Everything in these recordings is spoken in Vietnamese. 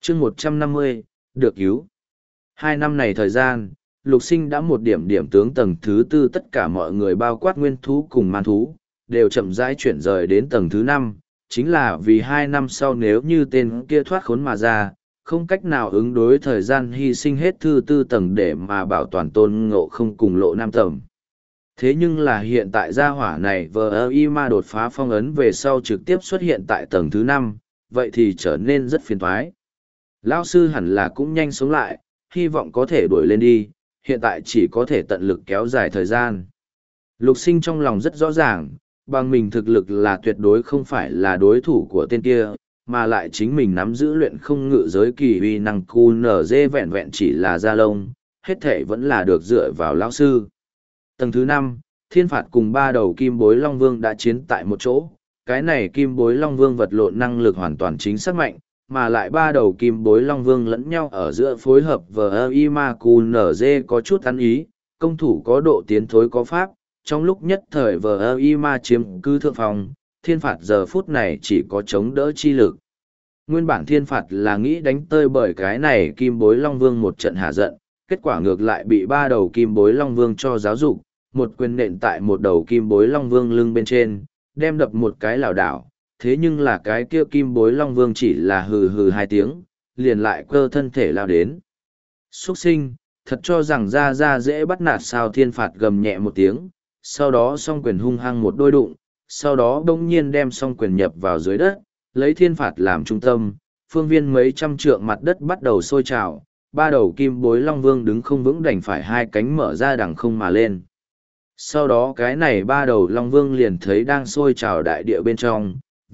chương 150, được cứu. 2 năm này thời gian, Lục Sinh đã một điểm điểm tướng tầng thứ 4 tất cả mọi người bao quát nguyên thú cùng man thú, đều chậm rãi chuyển rời đến tầng thứ 5, chính là vì 2 năm sau nếu như tên kia thoát khốn mà ra, không cách nào ứng đối thời gian hy sinh hết thứ 4 tầng để mà bảo toàn Tôn Ngộ Không cùng Lộ Nam tầng. Thế nhưng là hiện tại gia hỏa này VIMA đột phá phong ấn về sau trực tiếp xuất hiện tại tầng thứ 5, vậy thì trở nên rất phiền toái. Lão sư hẳn là cũng nhanh sống lại, hy vọng có thể đuổi lên đi, hiện tại chỉ có thể tận lực kéo dài thời gian. Lục Sinh trong lòng rất rõ ràng, bằng mình thực lực là tuyệt đối không phải là đối thủ của tên kia, mà lại chính mình nắm giữ luyện không ngự giới kỳ uy năng QNZ vẹn vẹn chỉ là da lông, hết thể vẫn là được dựa vào lão sư. Tầng thứ 5, Thiên Phạt cùng 3 đầu kim bối Long Vương đã chiến tại một chỗ, cái này kim bối Long Vương vật lộn năng lực hoàn toàn chính xác mạnh, mà lại 3 đầu kim bối Long Vương lẫn nhau ở giữa phối hợp VIMA QNZ có chút ăn ý, công thủ có độ tiến thối có pháp, trong lúc nhất thời VIMA chiếm cứ thượng phòng, Thiên Phạt giờ phút này chỉ có chống đỡ chi lực. Nguyên bản Thiên Phạt là nghĩ đánh tơi bởi cái này kim bối Long Vương một trận hạ giận, kết quả ngược lại bị 3 đầu kim bối Long Vương cho giáo dục, một quyền nện tại một đầu kim bối Long Vương lưng bên trên, đem đập một cái lảo đảo, thế nhưng là cái kia kim bối Long Vương chỉ là hừ hừ 2 tiếng, liền lại cơ thân thể lao đến. Xuất sinh, thật cho rằng ra dễ bắt nạt sao. Thiên Phạt gầm nhẹ một tiếng, sau đó song quyền hung hăng một đôi đụng, sau đó đông nhiên đem song quyền nhập vào dưới đất, lấy Thiên Phạt làm trung tâm, phương viên mấy trăm trượng mặt đất bắt đầu sôi trào, 3 đầu kim bối Long Vương đứng không vững đành phải 2 cánh mở ra đằng không mà lên. Sau đó cái này 3 đầu Long Vương liền thấy đang sôi trào đại địa bên trong,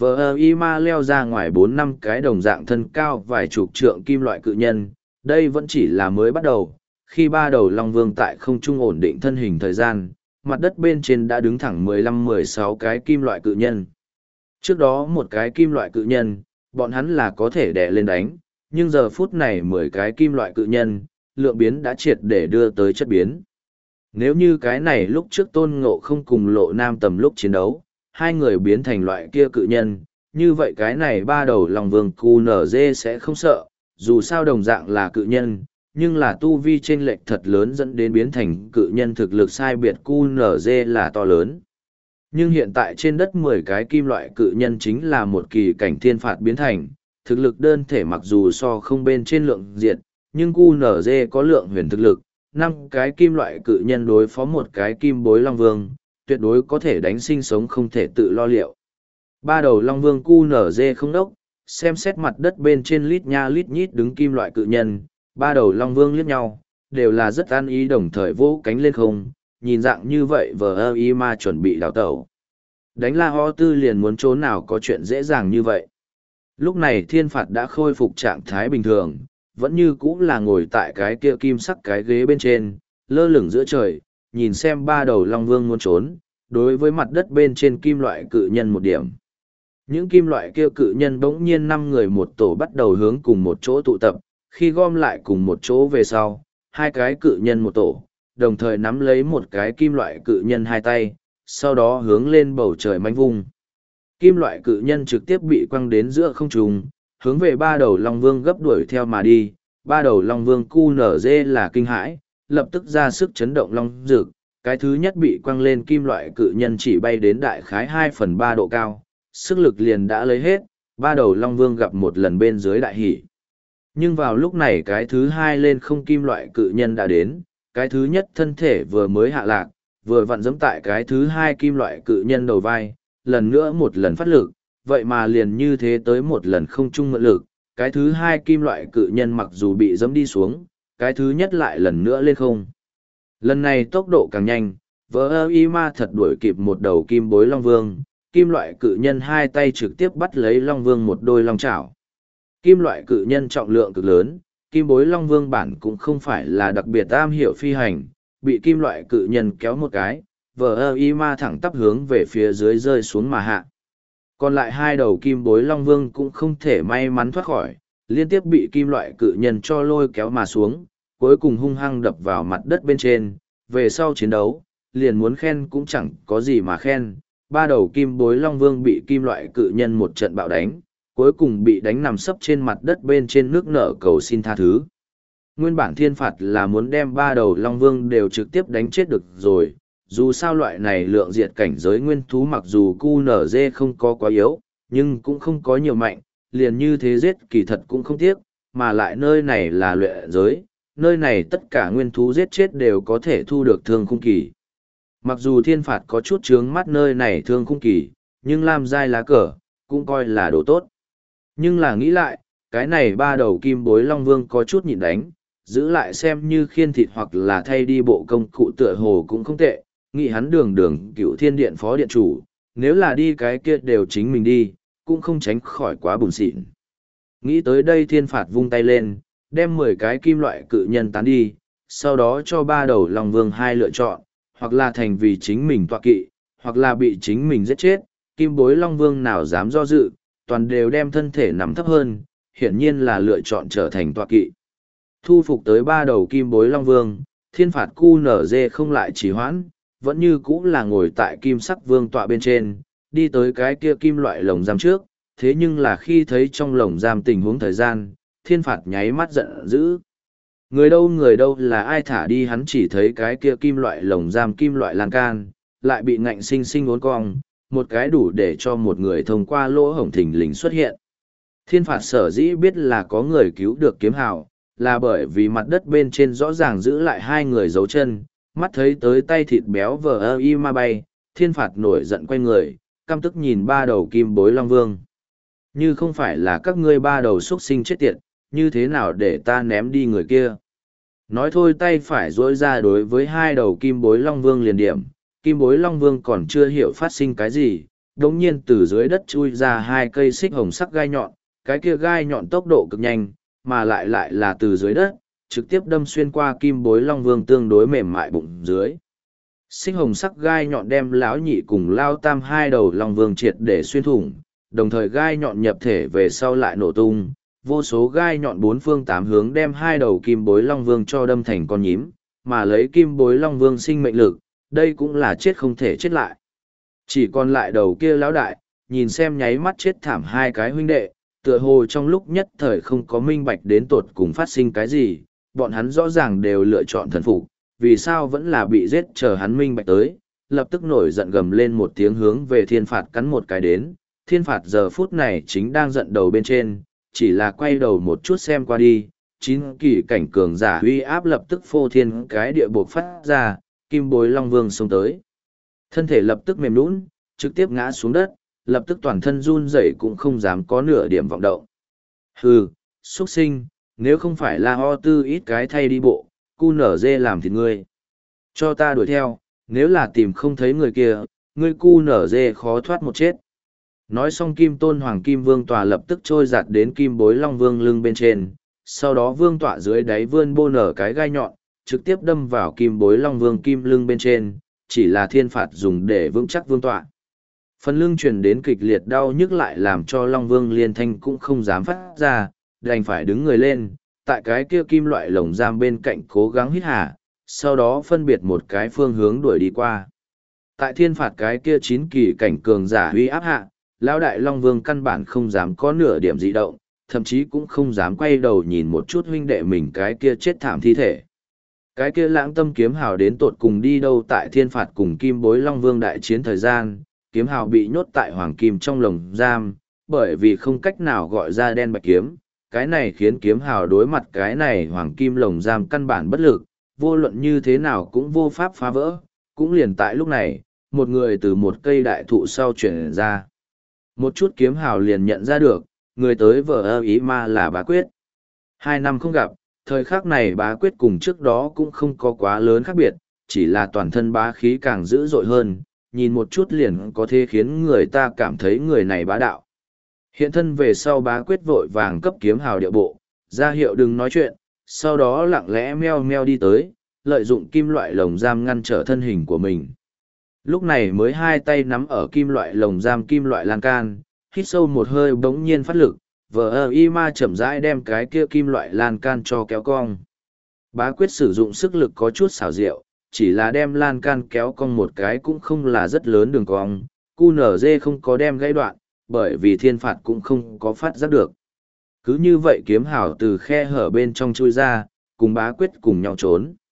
VIMA leo ra ngoài 4-5 cái đồng dạng thân cao vài chục trượng kim loại cự nhân, đây vẫn chỉ là mới bắt đầu, khi 3 đầu Long Vương tại không trung ổn định thân hình thời gian, mặt đất bên trên đã đứng thẳng 15-16 cái kim loại cự nhân. Trước đó một cái kim loại cự nhân, bọn hắn là có thể đè lên đánh, nhưng giờ phút này 10 cái kim loại cự nhân, lượng biến đã triệt để đưa tới chất biến. Nếu như cái này lúc trước Tôn Ngộ Không cùng Lộ Nam tầm lúc chiến đấu, 2 người biến thành loại kia cự nhân, như vậy cái này 3 đầu Long Vương QNZ sẽ không sợ, dù sao đồng dạng là cự nhân, nhưng là tu vi chênh lệch thật lớn dẫn đến biến thành cự nhân thực lực sai biệt QNZ là to lớn. Nhưng hiện tại trên đất 10 cái kim loại cự nhân chính là một kỳ cảnh Thiên Phạt biến thành, thực lực đơn thể mặc dù so không bên trên lượng diệt, nhưng QNZ có lượng huyền thực lực, 5 cái kim loại cự nhân đối phó một cái kim bối Long Vương, tuyệt đối có thể đánh sinh sống không thể tự lo liệu. 3 đầu Long Vương QNZ không đốc, xem xét mặt đất bên trên lít nha lít nhít đứng kim loại cự nhân, 3 đầu Long Vương liếc nhau, đều là rất an ý đồng thời vỗ cánh lên không, nhìn dạng như vậy VIMA chuẩn bị đào tẩu. Đánh La Ho Tư liền muốn trốn nào có chuyện dễ dàng như vậy. Lúc này Thiên Phạt đã khôi phục trạng thái bình thường, vẫn như cũ là ngồi tại cái kia kim sắc cái ghế bên trên, lơ lửng giữa trời, nhìn xem 3 đầu Long Vương muốn trốn, đối với mặt đất bên trên kim loại cự nhân một điểm. Những kim loại kia cự nhân bỗng nhiên 5 người một tổ bắt đầu hướng cùng một chỗ tụ tập, khi gom lại cùng một chỗ về sau, 2 cái cự nhân một tổ, đồng thời nắm lấy một cái kim loại cự nhân 2 tay, sau đó hướng lên bầu trời manh vung. Kim loại cự nhân trực tiếp bị quăng đến giữa không trung, hướng về 3 đầu Long Vương gấp đuổi theo mà đi. 3 đầu Long Vương QNZ là kinh hãi, lập tức ra sức chấn động long dược, cái thứ nhất bị quăng lên kim loại cự nhân chỉ bay đến đại khái 2/3 độ cao, sức lực liền đã lấy hết, 3 đầu Long Vương gặp một lần bên dưới đại hỉ. Nhưng vào lúc này cái thứ hai lên không kim loại cự nhân đã đến, cái thứ nhất thân thể vừa mới hạ lạc, vừa vặn giẫm tại cái thứ hai kim loại cự nhân đầu vai, lần nữa một lần phát lực, vậy mà liền như thế tới một lần không chung mượn lực, cái thứ hai kim loại cự nhân mặc dù bị giẫm đi xuống, cái thứ nhất lại lần nữa lên không. Lần này tốc độ càng nhanh, VIMA thật đuổi kịp một đầu kim bối Long Vương, kim loại cự nhân 2 tay trực tiếp bắt lấy Long Vương một đôi long chảo. Kim loại cự nhân trọng lượng cực lớn, kim bối Long Vương bản cũng không phải là đặc biệt am hiểu phi hành, bị kim loại cự nhân kéo một cái, VIMA thẳng tắp hướng về phía dưới rơi xuống mà hạ. Còn lại 2 đầu kim bối Long Vương cũng không thể may mắn thoát khỏi, liên tiếp bị kim loại cự nhân cho lôi kéo mà xuống, cuối cùng hung hăng đập vào mặt đất bên trên. Về sau chiến đấu, liền muốn khen cũng chẳng có gì mà khen. 3 đầu kim bối Long Vương bị kim loại cự nhân một trận bạo đánh, cuối cùng bị đánh nằm sấp trên mặt đất bên trên nước nở cầu xin tha thứ. Nguyên bản thiên phạt là muốn đem ba đầu Long Vương đều trực tiếp đánh chết được rồi, dù sao loại này lượng diệt cảnh giới nguyên thú mặc dù QNZ không có quá yếu, nhưng cũng không có nhiều mạnh, liền như thế giết kỳ thật cũng không tiếc, mà lại nơi này là luyện giới, nơi này tất cả nguyên thú giết chết đều có thể thu được thương khung kỳ. Mặc dù thiên phạt có chút chướng mắt nơi này thương khung kỳ, nhưng làm dai lá cờ, cũng coi là đồ tốt. Nhưng là nghĩ lại, cái này ba đầu kim bối Long Vương có chút nhịn đánh, giữ lại xem như khiên thịt hoặc là thay đi bộ công cụ tựa hồ cũng không tệ, nghĩ hắn đường đường cựu thiên điện phó điện chủ, nếu là đi cái kia đều chính mình đi, cũng không tránh khỏi quá buồn xịn. Nghĩ tới đây thiên phạt vung tay lên, đem 10 cái kim loại cự nhân tán đi, sau đó cho ba đầu Long Vương hai lựa chọn, hoặc là thành vì chính mình tọa kỵ, hoặc là bị chính mình giết chết, kim bối Long Vương nào dám do dự, toàn đều đem thân thể nằm thấp hơn, hiển nhiên là lựa chọn trở thành tọa kỵ. Thu phục tới ba đầu kim bối Long Vương, thiên phạt QNZ không lại trì hoãn, vẫn như cũ là ngồi tại kim sắc vương tọa bên trên, đi tới cái kia kim loại lồng giam trước, thế nhưng là khi thấy trong lồng giam tình huống thời gian, thiên phạt nháy mắt giận dữ. Người đâu là ai thả đi, hắn chỉ thấy cái kia kim loại lồng giam kim loại lan can, lại bị ngạnh sinh sinh uốn cong, một cái đủ để cho một người thông qua lỗ hổng thình lình xuất hiện. Thiên phạt sở dĩ biết là có người cứu được kiếm hào, là bởi vì mặt đất bên trên rõ ràng giữ lại hai người dấu chân, mắt thấy tới tay thịt béo vờ ơ y ma bay, thiên phạt nổi giận quay người, căm tức nhìn ba đầu kim bối Long Vương. Như không phải là các ngươi ba đầu xuất sinh chết tiệt, như thế nào để ta ném đi người kia? Nói thôi tay phải dỗi ra đối với hai đầu kim bối Long Vương liền điểm, kim bối Long Vương còn chưa hiểu phát sinh cái gì, đống nhiên từ dưới đất chui ra hai cây xích hồng sắc gai nhọn, cái kia gai nhọn tốc độ cực nhanh, mà lại là từ dưới đất, trực tiếp đâm xuyên qua kim bối Long Vương tương đối mềm mại bụng dưới. Xích hồng sắc gai nhọn đem lão nhị cùng lao tam hai đầu Long Vương triệt để xuyên thủng, đồng thời gai nhọn nhập thể về sau lại nổ tung, vô số gai nhọn bốn phương tám hướng đem hai đầu kim bối Long Vương cho đâm thành con nhím, mà lấy kim bối Long Vương sinh mệnh lực, đây cũng là chết không thể chết lại. Chỉ còn lại đầu kia lão đại, nhìn xem nháy mắt chết thảm hai cái huynh đệ, tựa hồ trong lúc nhất thời không có minh bạch đến tột cùng phát sinh cái gì, bọn hắn rõ ràng đều lựa chọn thần phục, vì sao vẫn là bị giết chờ hắn minh bạch tới, lập tức nổi giận gầm lên một tiếng hướng về thiên phạt cắn một cái đến, thiên phạt giờ phút này chính đang giận đầu bên trên, chỉ là quay đầu một chút xem qua đi, chín kỳ cảnh cường giả uy áp lập tức phô thiên cái địa buộc phát ra, kim bối Long Vương xông tới. Thân thể lập tức mềm nhũn, trực tiếp ngã xuống đất, lập tức toàn thân run rẩy cũng không dám có nửa điểm vọng động. Hừ, xuất sinh, nếu không phải là ho tư ít cái thay đi bộ, cu nở dê làm thịt ngươi. Cho ta đuổi theo, nếu là tìm không thấy người kia, ngươi cu nở dê khó thoát một chết. Nói xong kim tôn hoàng kim vương tòa lập tức trôi giạt đến kim bối Long Vương lưng bên trên, sau đó vương tọa dưới đáy vươn bô nở cái gai nhọn, trực tiếp đâm vào kim bối Long Vương kim lưng bên trên, chỉ là thiên phạt dùng để vững chắc vương tọa. Phần lưng truyền đến kịch liệt đau nhức lại làm cho Long Vương liên thanh cũng không dám phát ra, đành phải đứng người lên, tại cái kia kim loại lồng giam bên cạnh cố gắng hít hà, sau đó phân biệt một cái phương hướng đuổi đi qua. Tại thiên phạt cái kia chín kỳ cảnh cường giả uy áp hạ, lão đại Long Vương căn bản không dám có nửa điểm dị động, thậm chí cũng không dám quay đầu nhìn một chút huynh đệ mình cái kia chết thảm thi thể. Cái kia lãng tâm kiếm hào đến tột cùng đi đâu tại thiên phạt cùng kim bối Long Vương đại chiến thời gian, kiếm hào bị nhốt tại hoàng kim trong lồng giam, bởi vì không cách nào gọi ra đen bạch kiếm, cái này khiến kiếm hào đối mặt cái này hoàng kim lồng giam căn bản bất lực, vô luận như thế nào cũng vô pháp phá vỡ, cũng liền tại lúc này, một người từ một cây đại thụ sau chuyển ra. Một chút kiếm hào liền nhận ra được, người tới vợ ơ ý ma là Bá Quyết. 2 năm không gặp, thời khắc này Bá Quyết cùng trước đó cũng không có quá lớn khác biệt, chỉ là toàn thân bá khí càng dữ dội hơn, nhìn một chút liền có thể khiến người ta cảm thấy người này bá đạo. Hiện thân về sau Bá Quyết vội vàng cấp kiếm hào địa bộ, ra hiệu đừng nói chuyện, sau đó lặng lẽ meo meo đi tới, lợi dụng kim loại lồng giam ngăn trở thân hình của mình. Lúc này mới hai tay nắm ở kim loại lồng giam kim loại lan can, hít sâu một hơi bỗng nhiên phát lực, vờ y ma chậm rãi đem cái kia kim loại lan can cho kéo cong. Bá Quyết sử dụng sức lực có chút xảo diệu, chỉ là đem lan can kéo cong một cái cũng không là rất lớn đường cong, QNZ không có đem gãy đoạn, bởi vì thiên phạt cũng không có phát giác được. Cứ như vậy kiếm hào từ khe hở bên trong chui ra, cùng bá quyết cùng nhau trốn.